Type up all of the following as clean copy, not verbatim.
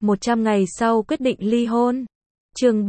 100 ngày sau quyết định ly hôn. Chương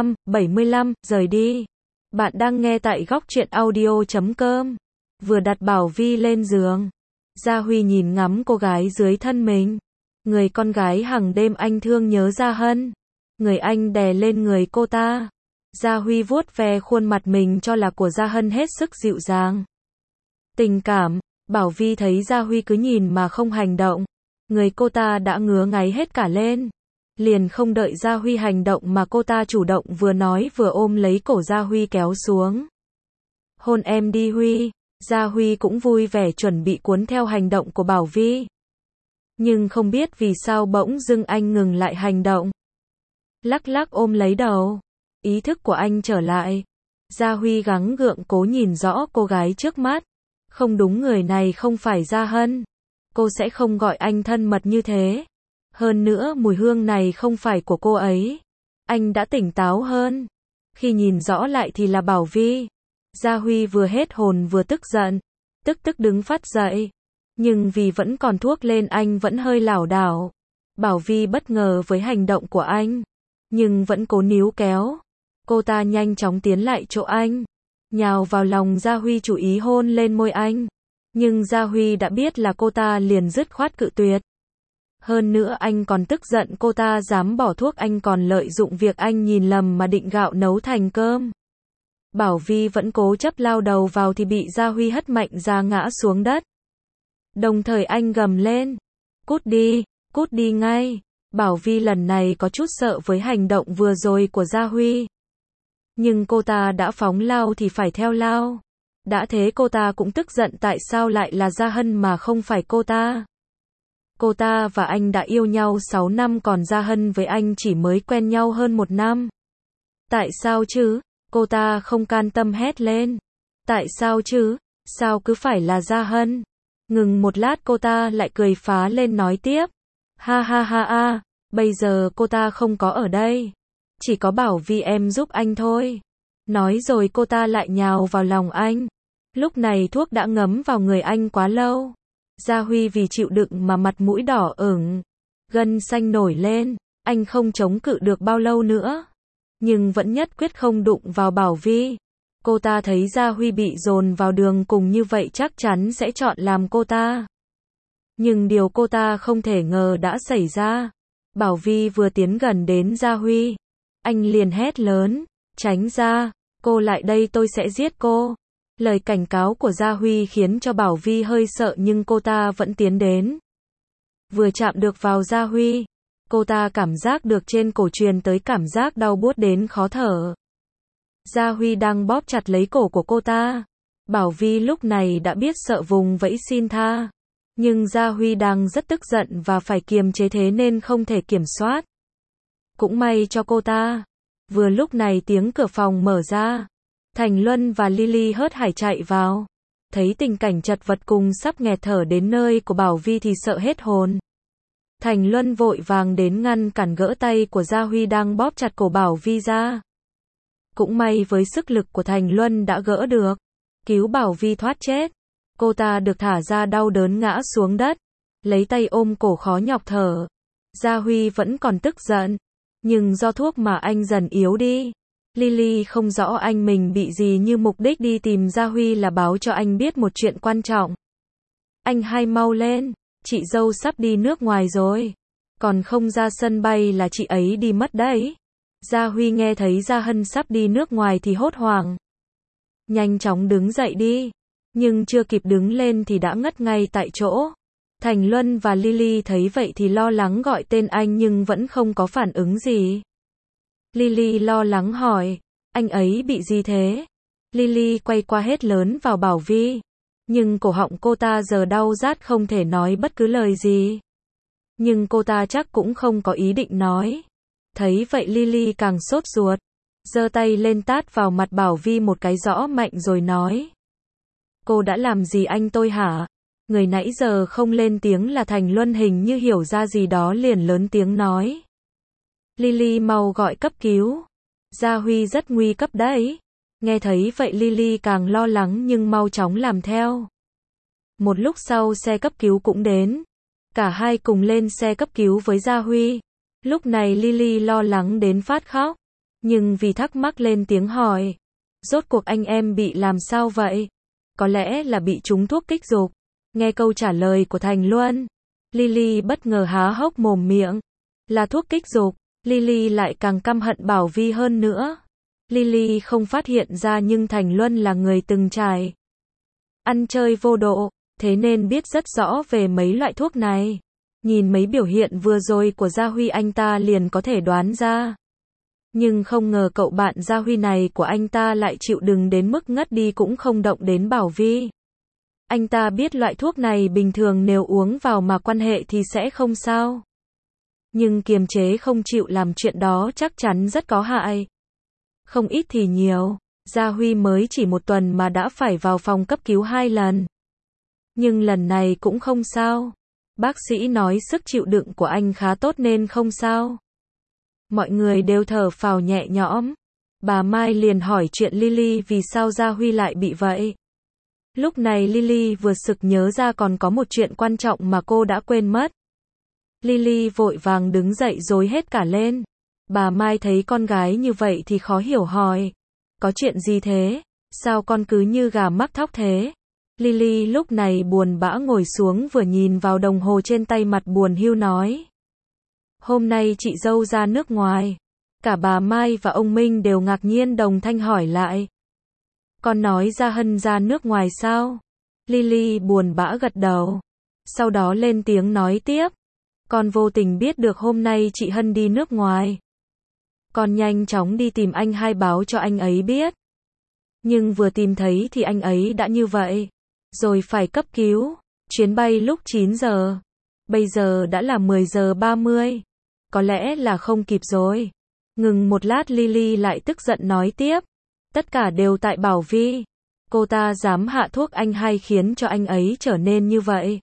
75, rời đi. Bạn đang nghe tại góc truyện audio.com. Vừa đặt Bảo Vi lên giường, Gia Huy nhìn ngắm cô gái dưới thân mình. Người con gái hàng đêm anh thương nhớ Gia Hân. Người anh đè lên người cô ta. Gia Huy vuốt ve khuôn mặt mình cho là của Gia Hân hết sức dịu dàng. Tình cảm. Bảo Vi thấy Gia Huy cứ nhìn mà không hành động, người cô ta đã ngứa ngáy hết cả lên. Liền không đợi Gia Huy hành động mà cô ta chủ động vừa nói vừa ôm lấy cổ Gia Huy kéo xuống. Hôn em đi Huy. Gia Huy cũng vui vẻ chuẩn bị cuốn theo hành động của Bảo Vi. Nhưng không biết vì sao bỗng dưng anh ngừng lại hành động. Lắc lắc ôm lấy đầu. Ý thức của anh trở lại. Gia Huy gắng gượng cố nhìn rõ cô gái trước mắt. Không đúng, người này không phải Gia Hân. Cô sẽ không gọi anh thân mật như thế. Hơn nữa mùi hương này không phải của cô ấy. Anh đã tỉnh táo hơn. Khi nhìn rõ lại thì là Bảo Vi. Gia Huy vừa hết hồn vừa tức giận. Tức đứng phát dậy. Nhưng vì vẫn còn thuốc lên anh vẫn hơi lảo đảo. Bảo Vi bất ngờ với hành động của anh. Nhưng vẫn cố níu kéo. Cô ta nhanh chóng tiến lại chỗ anh. Nhào vào lòng Gia Huy chủ ý hôn lên môi anh. Nhưng Gia Huy đã biết là cô ta liền dứt khoát cự tuyệt. Hơn nữa anh còn tức giận cô ta dám bỏ thuốc, anh còn lợi dụng việc anh nhìn lầm mà định gạo nấu thành cơm. Bảo Vi vẫn cố chấp lao đầu vào thì bị Gia Huy hất mạnh ra ngã xuống đất. Đồng thời anh gầm lên. Cút đi ngay. Bảo Vi lần này có chút sợ với hành động vừa rồi của Gia Huy. Nhưng cô ta đã phóng lao thì phải theo lao. Đã thế cô ta cũng tức giận tại sao lại là Gia Hân mà không phải cô ta. Cô ta và anh đã yêu nhau 6 năm còn Gia Hân với anh chỉ mới quen nhau hơn 1 năm. Tại sao chứ? Cô ta không can tâm hét lên. Tại sao chứ? Sao cứ phải là Gia Hân? Ngừng một lát cô ta lại cười phá lên nói tiếp. Ha, bây giờ cô ta không có ở đây. Chỉ có Bảo Vi em giúp anh thôi. Nói rồi cô ta lại nhào vào lòng anh. Lúc này thuốc đã ngấm vào người anh quá lâu. Gia Huy vì chịu đựng mà mặt mũi đỏ ửng, gân xanh nổi lên. Anh không chống cự được bao lâu nữa. Nhưng vẫn nhất quyết không đụng vào Bảo Vi. Cô ta thấy Gia Huy bị dồn vào đường cùng như vậy chắc chắn sẽ chọn làm cô ta. Nhưng điều cô ta không thể ngờ đã xảy ra. Bảo Vi vừa tiến gần đến Gia Huy, anh liền hét lớn. Tránh ra, cô lại đây tôi sẽ giết cô. Lời cảnh cáo của Gia Huy khiến cho Bảo Vi hơi sợ nhưng cô ta vẫn tiến đến. Vừa chạm được vào Gia Huy, cô ta cảm giác được trên cổ truyền tới cảm giác đau buốt đến khó thở. Gia Huy đang bóp chặt lấy cổ của cô ta. Bảo Vi lúc này đã biết sợ vùng vẫy xin tha. Nhưng Gia Huy đang rất tức giận và phải kiềm chế thế nên không thể kiểm soát. Cũng may cho cô ta. Vừa lúc này tiếng cửa phòng mở ra. Thành Luân và Lily hớt hải chạy vào. Thấy tình cảnh chật vật cùng sắp nghẹt thở đến nơi của Bảo Vi thì sợ hết hồn. Thành Luân vội vàng đến ngăn cản gỡ tay của Gia Huy đang bóp chặt cổ Bảo Vi ra. Cũng may với sức lực của Thành Luân đã gỡ được. Cứu Bảo Vi thoát chết. Cô ta được thả ra đau đớn ngã xuống đất. Lấy tay ôm cổ khó nhọc thở. Gia Huy vẫn còn tức giận. Nhưng do thuốc mà anh dần yếu đi. Lily không rõ anh mình bị gì nhưng mục đích đi tìm Gia Huy là báo cho anh biết một chuyện quan trọng. Anh hay mau lên, chị dâu sắp đi nước ngoài rồi. Còn không ra sân bay là chị ấy đi mất đấy. Gia Huy nghe thấy Gia Hân sắp đi nước ngoài thì hốt hoảng. Nhanh chóng đứng dậy đi. Nhưng chưa kịp đứng lên thì đã ngất ngay tại chỗ. Thành Luân và Lily thấy vậy thì lo lắng gọi tên anh nhưng vẫn không có phản ứng gì. Lily lo lắng hỏi, anh ấy bị gì thế? Lily quay qua hét lớn vào Bảo Vi. Nhưng cổ họng cô ta giờ đau rát không thể nói bất cứ lời gì. Nhưng cô ta chắc cũng không có ý định nói. Thấy vậy Lily càng sốt ruột. Giơ tay lên tát vào mặt Bảo Vi một cái rõ mạnh rồi nói. Cô đã làm gì anh tôi hả? Người nãy giờ không lên tiếng là Thành Luân hình như hiểu ra gì đó liền lớn tiếng nói. Lily mau gọi cấp cứu. Gia Huy rất nguy cấp đấy. Nghe thấy vậy Lily càng lo lắng nhưng mau chóng làm theo. Một lúc sau xe cấp cứu cũng đến. Cả hai cùng lên xe cấp cứu với Gia Huy. Lúc này Lily lo lắng đến phát khóc, nhưng vì thắc mắc lên tiếng hỏi. Rốt cuộc anh em bị làm sao vậy? Có lẽ là bị trúng thuốc kích dục. Nghe câu trả lời của Thành Luân, Lily bất ngờ há hốc mồm miệng. Là thuốc kích dục, Lily lại càng căm hận Bảo Vi hơn nữa. Lily không phát hiện ra nhưng Thành Luân là người từng trải ăn chơi vô độ, thế nên biết rất rõ về mấy loại thuốc này. Nhìn mấy biểu hiện vừa rồi của Gia Huy anh ta liền có thể đoán ra. Nhưng không ngờ cậu bạn Gia Huy này của anh ta lại chịu đựng đến mức ngất đi cũng không động đến Bảo Vi. Anh ta biết loại thuốc này bình thường nếu uống vào mà quan hệ thì sẽ không sao. Nhưng kiềm chế không chịu làm chuyện đó chắc chắn rất có hại. Không ít thì nhiều, Gia Huy mới chỉ 1 tuần mà đã phải vào phòng cấp cứu 2 lần. Nhưng lần này cũng không sao. Bác sĩ nói sức chịu đựng của anh khá tốt nên không sao. Mọi người đều thở phào nhẹ nhõm. Bà Mai liền hỏi chuyện Lily vì sao Gia Huy lại bị vậy. Lúc này Lily vừa sực nhớ ra còn có một chuyện quan trọng mà cô đã quên mất. Lily vội vàng đứng dậy rối hết cả lên. Bà Mai thấy con gái như vậy thì khó hiểu hỏi. Có chuyện gì thế? Sao con cứ như gà mắc thóc thế? Lily lúc này buồn bã ngồi xuống vừa nhìn vào đồng hồ trên tay mặt buồn hiu nói. Hôm nay chị dâu ra nước ngoài. Cả bà Mai và ông Minh đều ngạc nhiên đồng thanh hỏi lại. Con nói Gia Hân ra nước ngoài sao? Lily buồn bã gật đầu. Sau đó lên tiếng nói tiếp. Con vô tình biết được hôm nay chị Hân đi nước ngoài. Con nhanh chóng đi tìm anh hai báo cho anh ấy biết. Nhưng vừa tìm thấy thì anh ấy đã như vậy. Rồi phải cấp cứu. Chuyến bay lúc 9 giờ. Bây giờ đã là 10 giờ 30. Có lẽ là không kịp rồi. Ngừng một lát Lily lại tức giận nói tiếp. Tất cả đều tại Bảo Vi. Cô ta dám hạ thuốc anh hai khiến cho anh ấy trở nên như vậy.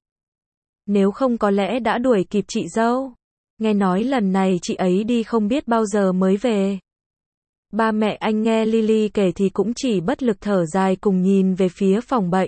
Nếu không có lẽ đã đuổi kịp chị dâu. Nghe nói lần này chị ấy đi không biết bao giờ mới về. Ba mẹ anh nghe Lily kể thì cũng chỉ bất lực thở dài cùng nhìn về phía phòng bệnh.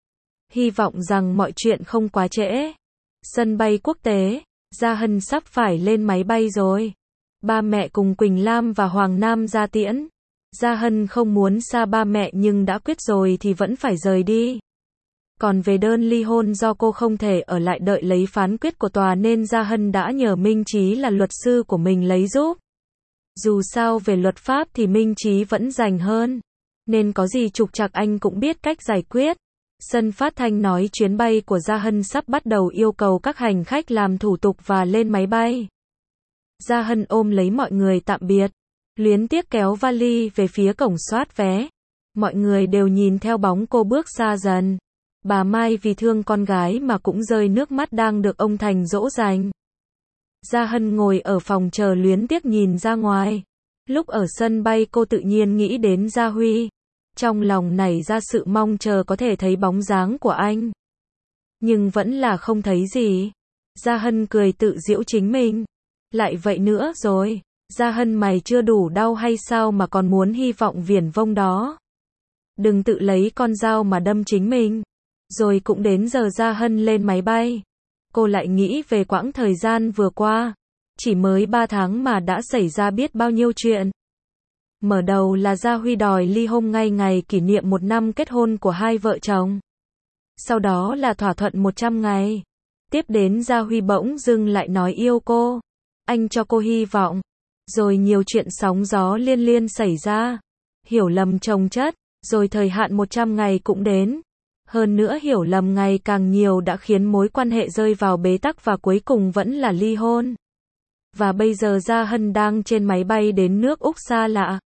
Hy vọng rằng mọi chuyện không quá trễ. Sân bay quốc tế, Gia Hân sắp phải lên máy bay rồi. Ba mẹ cùng Quỳnh Lam và Hoàng Nam ra tiễn. Gia Hân không muốn xa ba mẹ nhưng đã quyết rồi thì vẫn phải rời đi. Còn về đơn ly hôn do cô không thể ở lại đợi lấy phán quyết của tòa nên Gia Hân đã nhờ Minh Chí là luật sư của mình lấy giúp. Dù sao về luật pháp thì Minh Chí vẫn rành hơn. Nên có gì trục trặc anh cũng biết cách giải quyết. Sân phát thanh nói chuyến bay của Gia Hân sắp bắt đầu yêu cầu các hành khách làm thủ tục và lên máy bay. Gia Hân ôm lấy mọi người tạm biệt. Luyến tiếc kéo vali về phía cổng soát vé. Mọi người đều nhìn theo bóng cô bước xa dần. Bà Mai vì thương con gái mà cũng rơi nước mắt đang được ông Thành dỗ dành. Gia Hân ngồi ở phòng chờ luyến tiếc nhìn ra ngoài. Lúc ở sân bay cô tự nhiên nghĩ đến Gia Huy. Trong lòng nảy ra sự mong chờ có thể thấy bóng dáng của anh. Nhưng vẫn là không thấy gì. Gia Hân cười tự giễu chính mình. Lại vậy nữa rồi. Gia Hân mày chưa đủ đau hay sao mà còn muốn hy vọng viển vông đó. Đừng tự lấy con dao mà đâm chính mình. Rồi cũng đến giờ Gia Hân lên máy bay. Cô lại nghĩ về quãng thời gian vừa qua. Chỉ mới 3 tháng mà đã xảy ra biết bao nhiêu chuyện. Mở đầu là Gia Huy đòi ly hôn ngay ngày kỷ niệm 1 năm kết hôn của hai vợ chồng. Sau đó là thỏa thuận 100 ngày. Tiếp đến Gia Huy bỗng dưng lại nói yêu cô. Anh cho cô hy vọng. Rồi nhiều chuyện sóng gió liên liên xảy ra. Hiểu lầm chồng chất. Rồi thời hạn 100 ngày cũng đến. Hơn nữa hiểu lầm ngày càng nhiều đã khiến mối quan hệ rơi vào bế tắc và cuối cùng vẫn là ly hôn. Và bây giờ Gia Hân đang trên máy bay đến nước Úc xa lạ.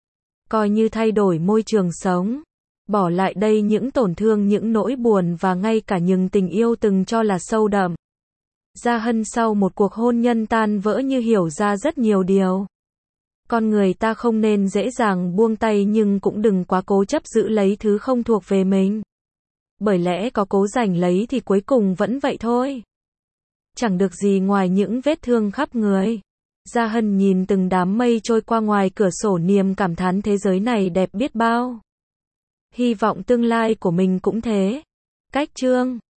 Coi như thay đổi môi trường sống. Bỏ lại đây những tổn thương, những nỗi buồn và ngay cả những tình yêu từng cho là sâu đậm. Gia Hân sau một cuộc hôn nhân tan vỡ như hiểu ra rất nhiều điều. Con người ta không nên dễ dàng buông tay nhưng cũng đừng quá cố chấp giữ lấy thứ không thuộc về mình. Bởi lẽ có cố giành lấy thì cuối cùng vẫn vậy thôi. Chẳng được gì ngoài những vết thương khắp người. Gia Hân nhìn từng đám mây trôi qua ngoài cửa sổ niềm cảm thán thế giới này đẹp biết bao. Hy vọng tương lai của mình cũng thế. Cách chương